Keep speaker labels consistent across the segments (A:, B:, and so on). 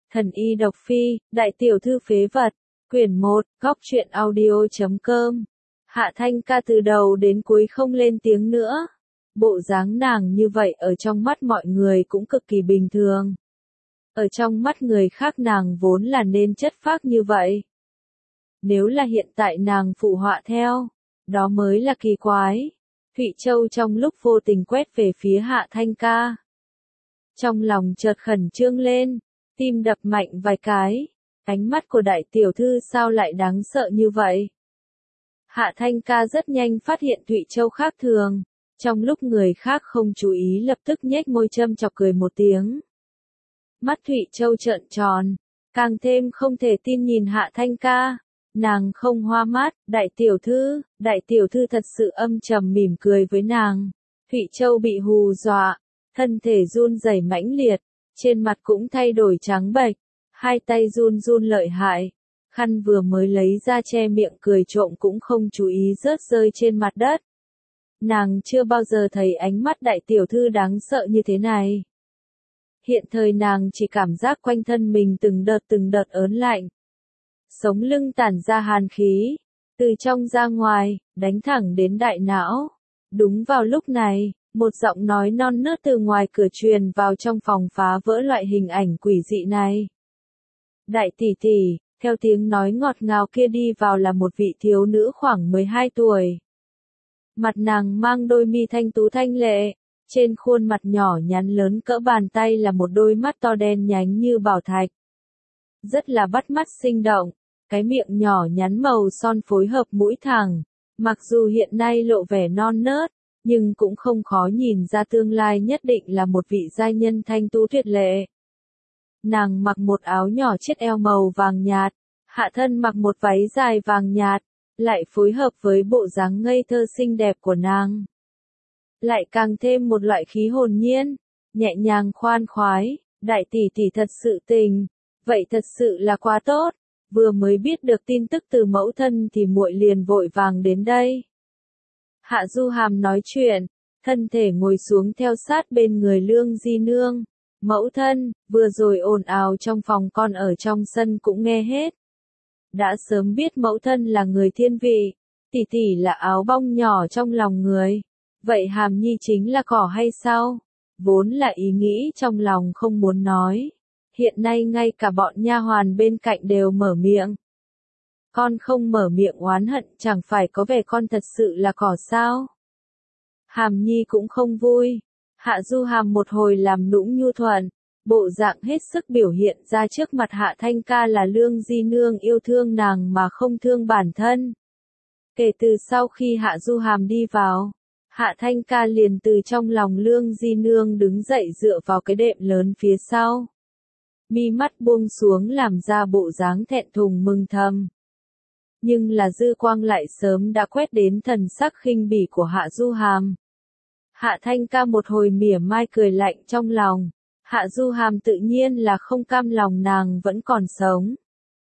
A: Thần y độc phi, đại tiểu thư phế vật, quyển 1, góc truyện audio.com. Hạ Thanh Ca từ đầu đến cuối không lên tiếng nữa. Bộ dáng nàng như vậy ở trong mắt mọi người cũng cực kỳ bình thường. Ở trong mắt người khác nàng vốn là nên chất phác như vậy. Nếu là hiện tại nàng phụ họa theo, đó mới là kỳ quái. Thụy Châu trong lúc vô tình quét về phía Hạ Thanh Ca. Trong lòng chợt khẩn trương lên, tim đập mạnh vài cái. Ánh mắt của đại tiểu thư sao lại đáng sợ như vậy? Hạ Thanh Ca rất nhanh phát hiện Thụy Châu khác thường. Trong lúc người khác không chú ý lập tức nhếch môi châm chọc cười một tiếng. Mắt Thụy Châu trợn tròn, càng thêm không thể tin nhìn Hạ Thanh Ca. Nàng không hoa mắt, đại tiểu thư thật sự âm trầm mỉm cười với nàng. Thụy Châu bị hù dọa, thân thể run rẩy mãnh liệt, trên mặt cũng thay đổi trắng bệch, hai tay run run lợi hại. Khăn vừa mới lấy ra che miệng cười trộm cũng không chú ý rớt rơi trên mặt đất. Nàng chưa bao giờ thấy ánh mắt đại tiểu thư đáng sợ như thế này. Hiện thời nàng chỉ cảm giác quanh thân mình từng đợt ớn lạnh. Sống lưng tản ra hàn khí, từ trong ra ngoài, đánh thẳng đến đại não. Đúng vào lúc này, một giọng nói non nớt từ ngoài cửa truyền vào trong phòng phá vỡ loại hình ảnh quỷ dị này. Đại tỷ tỷ, theo tiếng nói ngọt ngào kia đi vào là một vị thiếu nữ khoảng 12 tuổi. Mặt nàng mang đôi mi thanh tú thanh lệ, trên khuôn mặt nhỏ nhắn lớn cỡ bàn tay là một đôi mắt to đen nhánh như bảo thạch. Rất là bắt mắt sinh động, cái miệng nhỏ nhắn màu son phối hợp mũi thẳng, mặc dù hiện nay lộ vẻ non nớt, nhưng cũng không khó nhìn ra tương lai nhất định là một vị giai nhân thanh tú tuyệt lệ. Nàng mặc một áo nhỏ chiết eo màu vàng nhạt, hạ thân mặc một váy dài vàng nhạt, lại phối hợp với bộ dáng ngây thơ xinh đẹp của nàng. Lại càng thêm một loại khí hồn nhiên, nhẹ nhàng khoan khoái, đại tỷ tỷ thật sự tình, vậy thật sự là quá tốt, vừa mới biết được tin tức từ mẫu thân thì muội liền vội vàng đến đây. Hạ Du Hàm nói chuyện, thân thể ngồi xuống theo sát bên người Lương Di Nương. Mẫu thân, vừa rồi ồn ào trong phòng con ở trong sân cũng nghe hết. Đã sớm biết mẫu thân là người thiên vị, tỷ tỷ là áo bông nhỏ trong lòng người. Vậy Hàm Nhi chính là cỏ hay sao? Vốn là ý nghĩ trong lòng không muốn nói. Hiện nay ngay cả bọn nha hoàn bên cạnh đều mở miệng. Con không mở miệng oán hận chẳng phải có vẻ con thật sự là cỏ sao? Hàm Nhi cũng không vui. Hạ Du Hàm một hồi làm nũng nhu thuận, bộ dạng hết sức biểu hiện ra trước mặt Hạ Thanh Ca là Lương Di Nương yêu thương nàng mà không thương bản thân. Kể từ sau khi Hạ Du Hàm đi vào, Hạ Thanh Ca liền từ trong lòng Lương Di Nương đứng dậy dựa vào cái đệm lớn phía sau. Mi mắt buông xuống làm ra bộ dáng thẹn thùng mừng thầm. Nhưng là dư quang lại sớm đã quét đến thần sắc khinh bỉ của Hạ Du Hàm. Hạ Thanh Ca một hồi mỉa mai cười lạnh trong lòng. Hạ Du Hàm tự nhiên là không cam lòng nàng vẫn còn sống.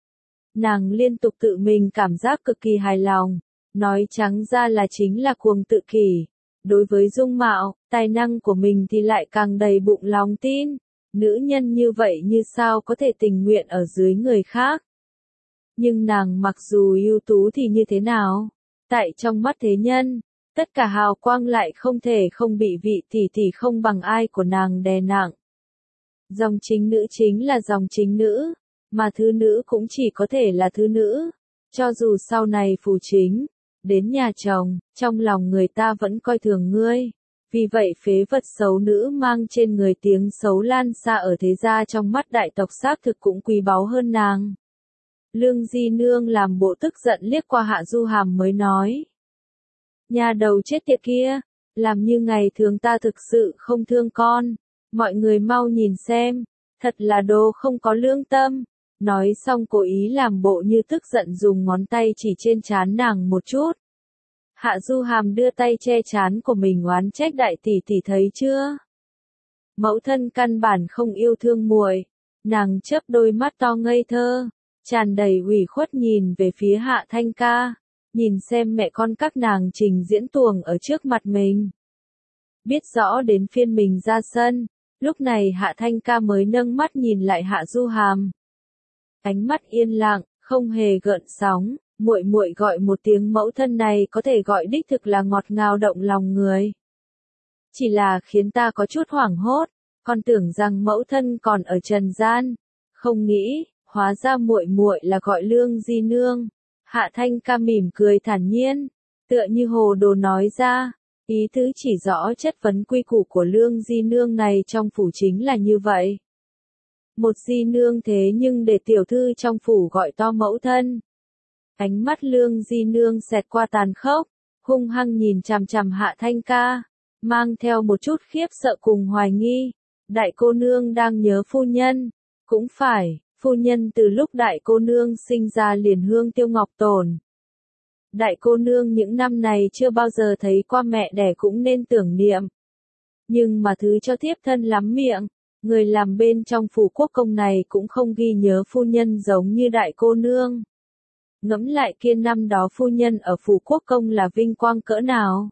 A: Nàng liên tục tự mình cảm giác cực kỳ hài lòng. Nói trắng ra là chính là cuồng tự kỷ. Đối với dung mạo, tài năng của mình thì lại càng đầy bụng lòng tin. Nữ nhân như vậy như sao có thể tình nguyện ở dưới người khác. Nhưng nàng mặc dù ưu tú thì như thế nào? Tại trong mắt thế nhân, tất cả hào quang lại không thể không bị vị tỷ tỷ không bằng ai của nàng đè nặng. Dòng chính nữ chính là dòng chính nữ, mà thứ nữ cũng chỉ có thể là thứ nữ. Cho dù sau này phù chính, đến nhà chồng, trong lòng người ta vẫn coi thường ngươi. Vì vậy phế vật xấu nữ mang trên người tiếng xấu lan xa ở thế gia trong mắt đại tộc xác thực cũng quý báu hơn nàng. Lương Di Nương làm bộ tức giận liếc qua Hạ Du Hàm mới nói. Nhà đầu chết tiệt kia, làm như ngày thường ta thực sự không thương con. Mọi người mau nhìn xem, thật là đồ không có lương tâm. Nói xong cố ý làm bộ như tức giận dùng ngón tay chỉ trên trán nàng một chút. Hạ Du Hàm đưa tay che trán của mình oán trách đại tỷ tỷ thấy chưa? Mẫu thân căn bản không yêu thương muội, nàng chớp đôi mắt to ngây thơ, tràn đầy ủy khuất nhìn về phía Hạ Thanh Ca, nhìn xem mẹ con các nàng trình diễn tuồng ở trước mặt mình. Biết rõ đến phiên mình ra sân, lúc này Hạ Thanh Ca mới nâng mắt nhìn lại Hạ Du Hàm, Ánh mắt yên lặng, không hề gợn sóng, muội muội gọi một tiếng mẫu thân này có thể gọi đích thực là ngọt ngào động lòng người. Chỉ là khiến ta có chút hoảng hốt, con tưởng rằng mẫu thân còn ở trần gian, không nghĩ, hóa ra muội muội là gọi Lương Di nương. Hạ Thanh Ca mỉm cười thản nhiên, tựa như hồ đồ nói ra, ý tứ chỉ rõ chất vấn quy củ của Lương Di nương này trong phủ chính là như vậy. Một Di nương thế nhưng để tiểu thư trong phủ gọi to mẫu thân. Ánh mắt Lương Di nương xẹt qua tàn khốc, hung hăng nhìn chằm chằm Hạ Thanh Ca, mang theo một chút khiếp sợ cùng hoài nghi. Đại cô nương đang nhớ phu nhân, cũng phải, phu nhân từ lúc đại cô nương sinh ra liền hương tiêu ngọc tồn. Đại cô nương những năm này chưa bao giờ thấy qua mẹ đẻ cũng nên tưởng niệm. Nhưng mà thứ cho thiếp thân lắm miệng, người làm bên trong phủ quốc công này cũng không ghi nhớ phu nhân giống như đại cô nương. Ngẫm lại kia năm đó phu nhân ở phủ quốc công là vinh quang cỡ nào.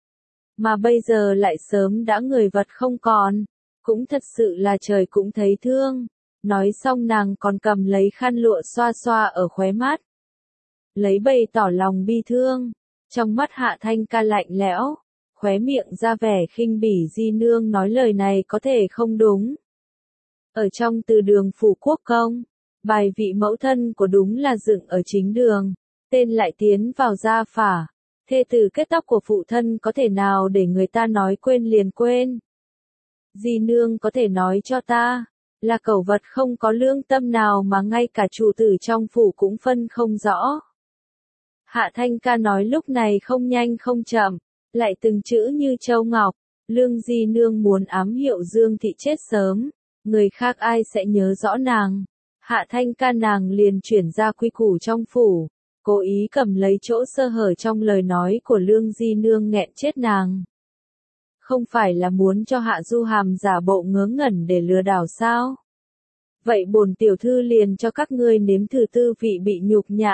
A: Mà bây giờ lại sớm đã người vật không còn, cũng thật sự là trời cũng thấy thương. Nói xong nàng còn cầm lấy khăn lụa xoa xoa ở khóe mắt. Lấy bày tỏ lòng bi thương, trong mắt Hạ Thanh Ca lạnh lẽo, khóe miệng ra vẻ khinh bỉ Di nương nói lời này có thể không đúng. Ở trong từ đường phủ quốc công, bài vị mẫu thân của đúng là dựng ở chính đường, tên lại tiến vào gia phả, thê tử kết tóc của phụ thân có thể nào để người ta nói quên liền quên. Di nương có thể nói cho ta, là cẩu vật không có lương tâm nào mà ngay cả chủ tử trong phủ cũng phân không rõ. Hạ Thanh Ca nói lúc này không nhanh không chậm, lại từng chữ như châu ngọc, Lương Di nương muốn ám hiệu Dương Thị chết sớm, người khác ai sẽ nhớ rõ nàng. Hạ Thanh Ca nàng liền chuyển ra quy củ trong phủ, cố ý cầm lấy chỗ sơ hở trong lời nói của Lương Di nương nghẹn chết nàng. Không phải là muốn cho Hạ Du Hàm giả bộ ngớ ngẩn để lừa đảo sao? Vậy bổn tiểu thư liền cho các ngươi nếm thử tư vị bị nhục nhã.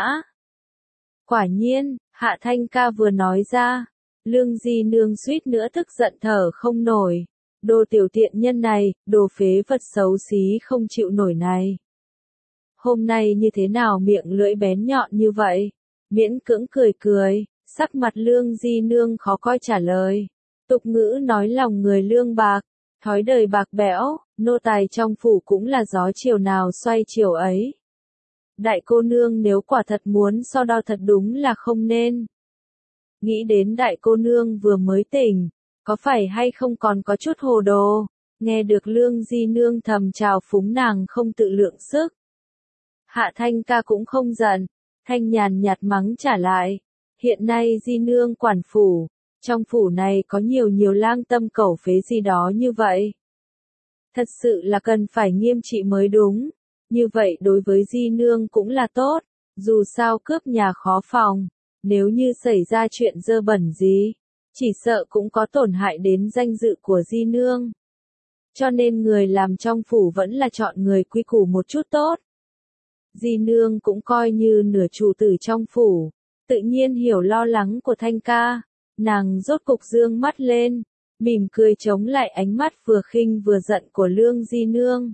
A: Quả nhiên, Hạ Thanh Ca vừa nói ra, Lương Di nương suýt nữa tức giận thở không nổi. Đồ tiểu tiện nhân này, đồ phế vật xấu xí không chịu nổi này. Hôm nay như thế nào miệng lưỡi bén nhọn như vậy? Miễn cưỡng cười cười, sắc mặt Lương Di nương khó coi trả lời. Tục ngữ nói lòng người lương bạc, thói đời bạc bẽo, nô tài trong phủ cũng là gió chiều nào xoay chiều ấy. Đại cô nương nếu quả thật muốn so đo thật đúng là không nên. Nghĩ đến đại cô nương vừa mới tỉnh, có phải hay không còn có chút hồ đồ, nghe được Lương Di nương thầm chào phúng nàng không tự lượng sức. Hạ Thanh Ca cũng không giận, thanh nhàn nhạt mắng trả lại, hiện nay Di nương quản phủ, trong phủ này có nhiều lang tâm cẩu phế gì đó như vậy. Thật sự là cần phải nghiêm trị mới đúng, như vậy đối với Di nương cũng là tốt, dù sao cướp nhà khó phòng, nếu như xảy ra chuyện dơ bẩn gì, chỉ sợ cũng có tổn hại đến danh dự của Di nương. Cho nên người làm trong phủ vẫn là chọn người quy củ một chút tốt. Di nương cũng coi như nửa chủ tử trong phủ, tự nhiên hiểu lo lắng của Thanh Ca, nàng rốt cục dương mắt lên, mỉm cười chống lại ánh mắt vừa khinh vừa giận của Lương Di nương.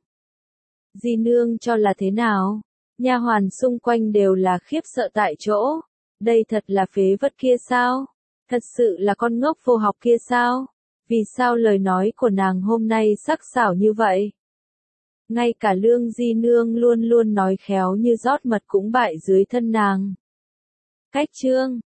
A: Di nương cho là thế nào? Nha hoàn xung quanh đều là khiếp sợ tại chỗ, đây thật là phế vật kia sao? Thật sự là con ngốc vô học kia sao? Vì sao lời nói của nàng hôm nay sắc sảo như vậy? Ngay cả Lương Di nương luôn luôn nói khéo như rót mật cũng bại dưới thân nàng. Cách chương